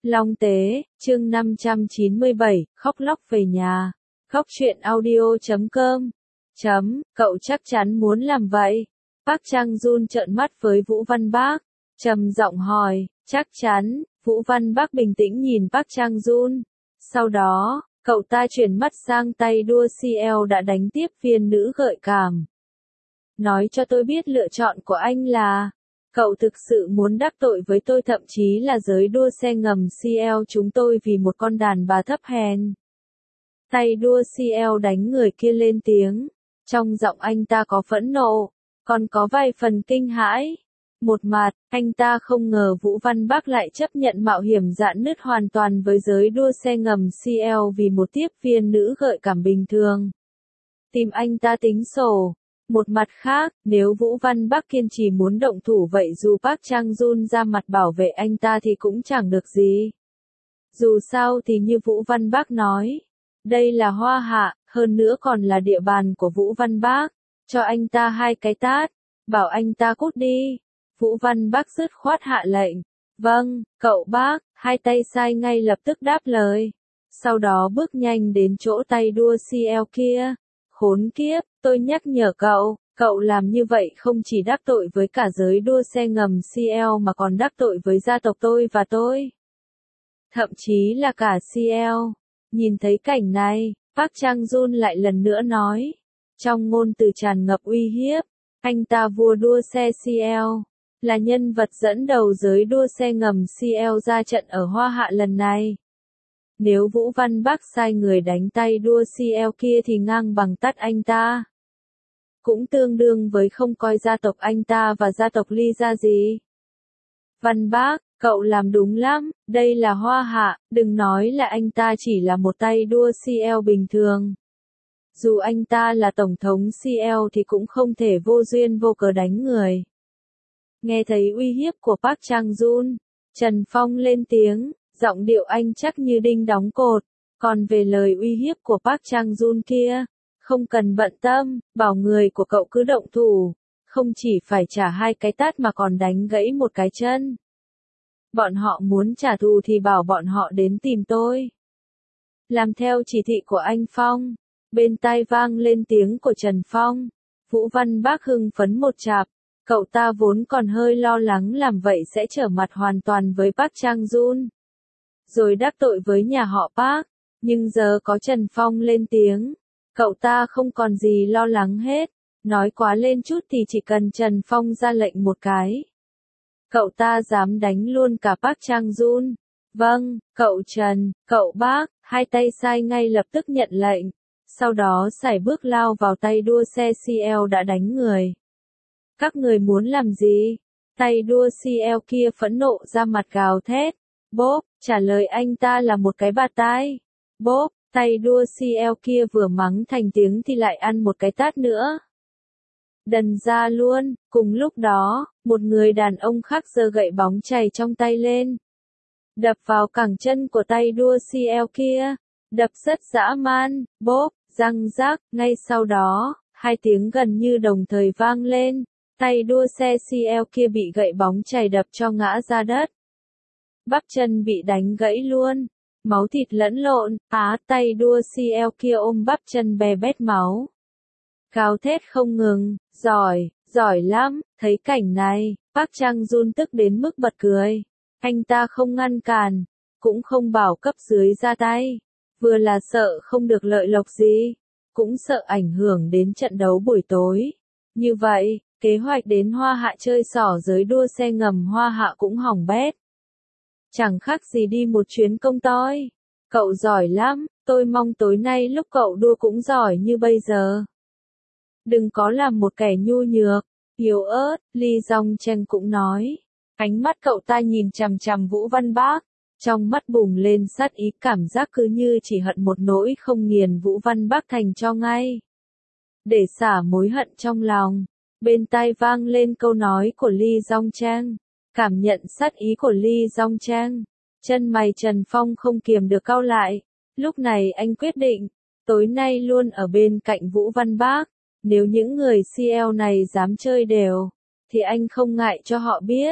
Long Tế, chương 597, khóc lóc về nhà. Khóc chuyện audio.com. Cậu chắc chắn muốn làm vậy. Park Chang-jun trợn mắt với Vũ Văn Bác, trầm giọng hỏi, chắc chắn. Vũ Văn Bác bình tĩnh nhìn Park Chang-jun. Sau đó, cậu ta chuyển mắt sang tay đua CL đã đánh tiếp viên nữ gợi cảm. Nói cho tôi biết lựa chọn của anh là... Cậu thực sự muốn đắc tội với tôi, thậm chí là giới đua xe ngầm CL chúng tôi vì một con đàn bà thấp hèn. Tay đua CL đánh người kia lên tiếng. Trong giọng anh ta có phẫn nộ, còn có vài phần kinh hãi. Một mặt, anh ta không ngờ Vũ Văn Bác lại chấp nhận mạo hiểm rạn nứt hoàn toàn với giới đua xe ngầm CL vì một tiếp viên nữ gợi cảm bình thường. Tìm anh ta tính sổ. Một mặt khác, nếu Vũ Văn Bác kiên trì muốn động thủ vậy dù Park Chang-jun ra mặt bảo vệ anh ta thì cũng chẳng được gì. Dù sao thì như Vũ Văn Bác nói, đây là Hoa Hạ, hơn nữa còn là địa bàn của Vũ Văn Bác, cho anh ta 2 cái tát, bảo anh ta cút đi. Vũ Văn Bác dứt khoát hạ lệnh. Vâng, cậu Bác, 2 tay sai ngay lập tức đáp lời. Sau đó bước nhanh đến chỗ tay đua CL kia. Khốn kiếp, tôi nhắc nhở cậu làm như vậy không chỉ đắc tội với cả giới đua xe ngầm CL mà còn đắc tội với gia tộc tôi và tôi. Thậm chí là cả CL. Nhìn thấy cảnh này, Park Chang-jun lại lần nữa nói. Trong ngôn từ tràn ngập uy hiếp, anh ta vua đua xe CL, là nhân vật dẫn đầu giới đua xe ngầm CL ra trận ở Hoa Hạ lần này. Nếu Vũ Văn Bác sai người đánh tay đua CL kia thì ngang bằng tát anh ta. Cũng tương đương với không coi gia tộc anh ta và gia tộc Ly ra gì. Văn Bác, cậu làm đúng lắm, đây là Hoa Hạ, đừng nói là anh ta chỉ là một tay đua CL bình thường. Dù anh ta là tổng thống CL thì cũng không thể vô duyên vô cớ đánh người. Nghe thấy uy hiếp của Park Chang-jun, Trần Phong lên tiếng. Giọng điệu anh chắc như đinh đóng cột, còn về lời uy hiếp của Park Chang-jun kia, không cần bận tâm, bảo người của cậu cứ động thủ, không chỉ phải trả 2 cái tát mà còn đánh gãy một cái chân. Bọn họ muốn trả thù thì bảo bọn họ đến tìm tôi. Làm theo chỉ thị của anh Phong, bên tai vang lên tiếng của Trần Phong. Vũ Văn Bác hưng phấn một chạp, cậu ta vốn còn hơi lo lắng làm vậy sẽ trở mặt hoàn toàn với Park Chang-jun. Rồi đắc tội với nhà họ Park, nhưng giờ có Trần Phong lên tiếng, cậu ta không còn gì lo lắng hết, nói quá lên chút thì chỉ cần Trần Phong ra lệnh một cái. Cậu ta dám đánh luôn cả Park Chang-jun. Vâng, cậu Trần, cậu Bác, 2 tay sai ngay lập tức nhận lệnh, sau đó sải bước lao vào tay đua xe CL đã đánh người. Các người muốn làm gì? Tay đua CL kia phẫn nộ ra mặt gào thét. Bốp, trả lời anh ta là một cái bạt tai. Bốp, tay đua CL kia vừa mắng thành tiếng thì lại ăn một cái tát nữa. Đần ra luôn, cùng lúc đó, một người đàn ông khác giơ gậy bóng chày trong tay lên. Đập vào cẳng chân của tay đua CL kia. Đập rất dã man, bốp, răng rác, ngay sau đó, 2 tiếng gần như đồng thời vang lên. Tay đua xe CL kia bị gậy bóng chày đập cho ngã ra đất. Bắp chân bị đánh gãy luôn, máu thịt lẫn lộn, tay đua CL kia ôm bắp chân bè bét máu. Gào thét không ngừng, giỏi lắm, thấy cảnh này, Park Chang-jun tức đến mức bật cười. Anh ta không ngăn cản, cũng không bảo cấp dưới ra tay, vừa là sợ không được lợi lộc gì, cũng sợ ảnh hưởng đến trận đấu buổi tối. Như vậy, kế hoạch đến Hoa Hạ chơi xỏ giới đua xe ngầm Hoa Hạ cũng hỏng bét. Chẳng khác gì đi một chuyến công toi. Cậu giỏi lắm, tôi mong tối nay lúc cậu đua cũng giỏi như bây giờ. Đừng có làm một kẻ nhu nhược, yếu ớt, Lee Jong Chang cũng nói. Ánh mắt cậu ta nhìn chằm chằm Vũ Văn Bác, trong mắt bùng lên sát ý, cảm giác cứ như chỉ hận một nỗi không nghiền Vũ Văn Bác thành cho ngay. Để xả mối hận trong lòng, bên tai vang lên câu nói của Lee Jong Chang. Cảm nhận sát ý của Lee Jong Chang, chân mày Trần Phong không kiềm được cau lại. Lúc này anh quyết định, tối nay luôn ở bên cạnh Vũ Văn Bác. Nếu những người CL này dám chơi đều, thì anh không ngại cho họ biết.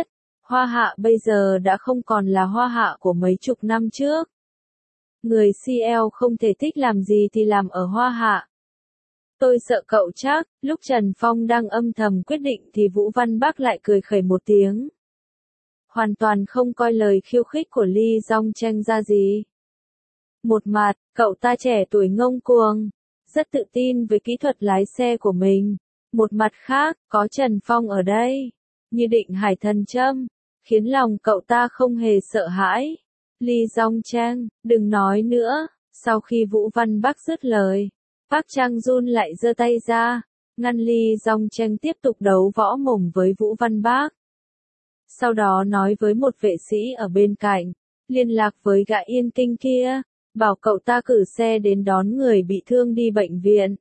Hoa Hạ bây giờ đã không còn là Hoa Hạ của mấy chục năm trước. Người CL không thể thích làm gì thì làm ở Hoa Hạ. Tôi sợ cậu chắc, lúc Trần Phong đang âm thầm quyết định thì Vũ Văn Bắc lại cười khẩy một tiếng. Hoàn toàn không coi lời khiêu khích của Lee Dong Cheng ra gì. Một mặt, cậu ta trẻ tuổi ngông cuồng, rất tự tin với kỹ thuật lái xe của mình. Một mặt khác, có Trần Phong ở đây, như định hải thần châm, khiến lòng cậu ta không hề sợ hãi. Lee Dong Cheng, đừng nói nữa. Sau khi Vũ Văn Bắc dứt lời, Park Chang-jun lại giơ tay ra, ngăn Lee Dong Cheng tiếp tục đấu võ mồm với Vũ Văn Bắc. Sau đó nói với một vệ sĩ ở bên cạnh, liên lạc với gã Yên Kinh kia, bảo cậu ta cử xe đến đón người bị thương đi bệnh viện.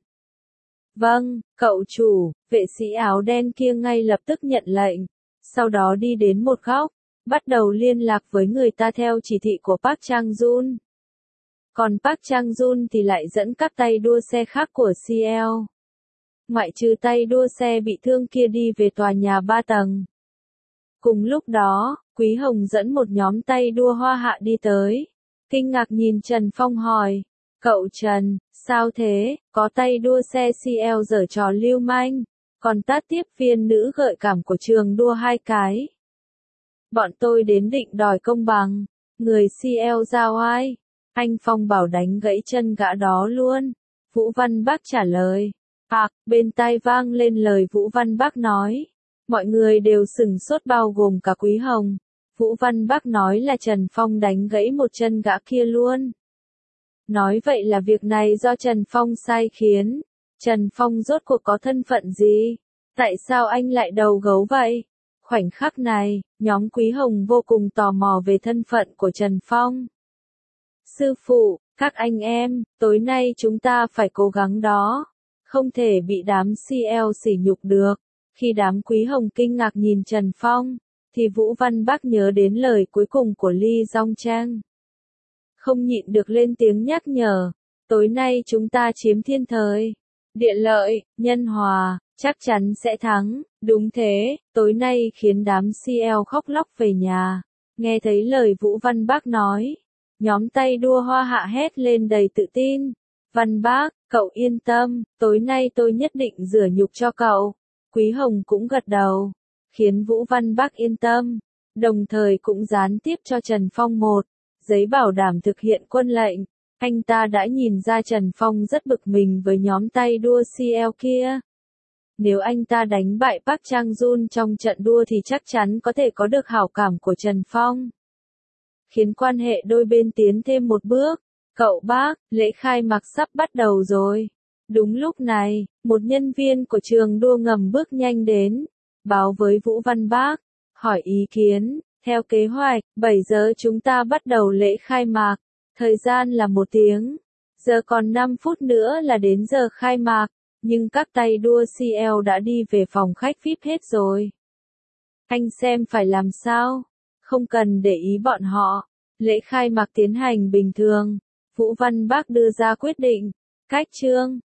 Vâng, cậu chủ, vệ sĩ áo đen kia ngay lập tức nhận lệnh, sau đó đi đến một góc, bắt đầu liên lạc với người ta theo chỉ thị của Park Chang-jun. Còn Park Chang-jun thì lại dẫn các tay đua xe khác của CL. Ngoại trừ tay đua xe bị thương kia đi về tòa nhà 3 tầng. Cùng lúc đó, Quý Hồng dẫn một nhóm tay đua Hoa Hạ đi tới. Kinh ngạc nhìn Trần Phong hỏi, cậu Trần, sao thế, có tay đua xe CL giở trò lưu manh, còn tát tiếp viên nữ gợi cảm của trường đua 2 cái. Bọn tôi đến định đòi công bằng, người CL giao ai? Anh Phong bảo đánh gãy chân gã đó luôn. Vũ Văn Bắc trả lời. Bên tai vang lên lời Vũ Văn Bắc nói. Mọi người đều sửng sốt bao gồm cả Quý Hồng. Vũ Văn Bắc nói là Trần Phong đánh gãy một chân gã kia luôn. Nói vậy là việc này do Trần Phong sai khiến. Trần Phong rốt cuộc có thân phận gì? Tại sao anh lại đầu gấu vậy? Khoảnh khắc này, nhóm Quý Hồng vô cùng tò mò về thân phận của Trần Phong. Sư phụ, các anh em, tối nay chúng ta phải cố gắng đó. Không thể bị đám CL sỉ nhục được. Khi đám Quý Hồng kinh ngạc nhìn Trần Phong, thì Vũ Văn Bắc nhớ đến lời cuối cùng của Lee Dong Cheng. Không nhịn được lên tiếng nhắc nhở. Tối nay chúng ta chiếm thiên thời, địa lợi, nhân hòa, chắc chắn sẽ thắng. Đúng thế, tối nay khiến đám CL khóc lóc về nhà. Nghe thấy lời Vũ Văn Bắc nói, nhóm tay đua Hoa Hạ hét lên đầy tự tin. Văn Bắc, cậu yên tâm, tối nay tôi nhất định rửa nhục cho cậu. Quý Hồng cũng gật đầu, khiến Vũ Văn Bắc yên tâm, đồng thời cũng gián tiếp cho Trần Phong một giấy bảo đảm thực hiện quân lệnh. Anh ta đã nhìn ra Trần Phong rất bực mình với nhóm tay đua CL kia. Nếu anh ta đánh bại Park Chang-jun trong trận đua thì chắc chắn có thể có được hảo cảm của Trần Phong, khiến quan hệ đôi bên tiến thêm một bước. Cậu bác, lễ khai mạc sắp bắt đầu rồi. Đúng lúc này, một nhân viên của trường đua ngầm bước nhanh đến, báo với Vũ Văn Bắc, hỏi ý kiến. Theo kế hoạch, 7 giờ chúng ta bắt đầu lễ khai mạc, thời gian là 1 tiếng, giờ còn 5 phút nữa là đến giờ khai mạc, nhưng các tay đua CL đã đi về phòng khách VIP hết rồi. Anh xem phải làm sao? Không cần để ý bọn họ, lễ khai mạc tiến hành bình thường. Vũ Văn Bắc đưa ra quyết định. Cách chương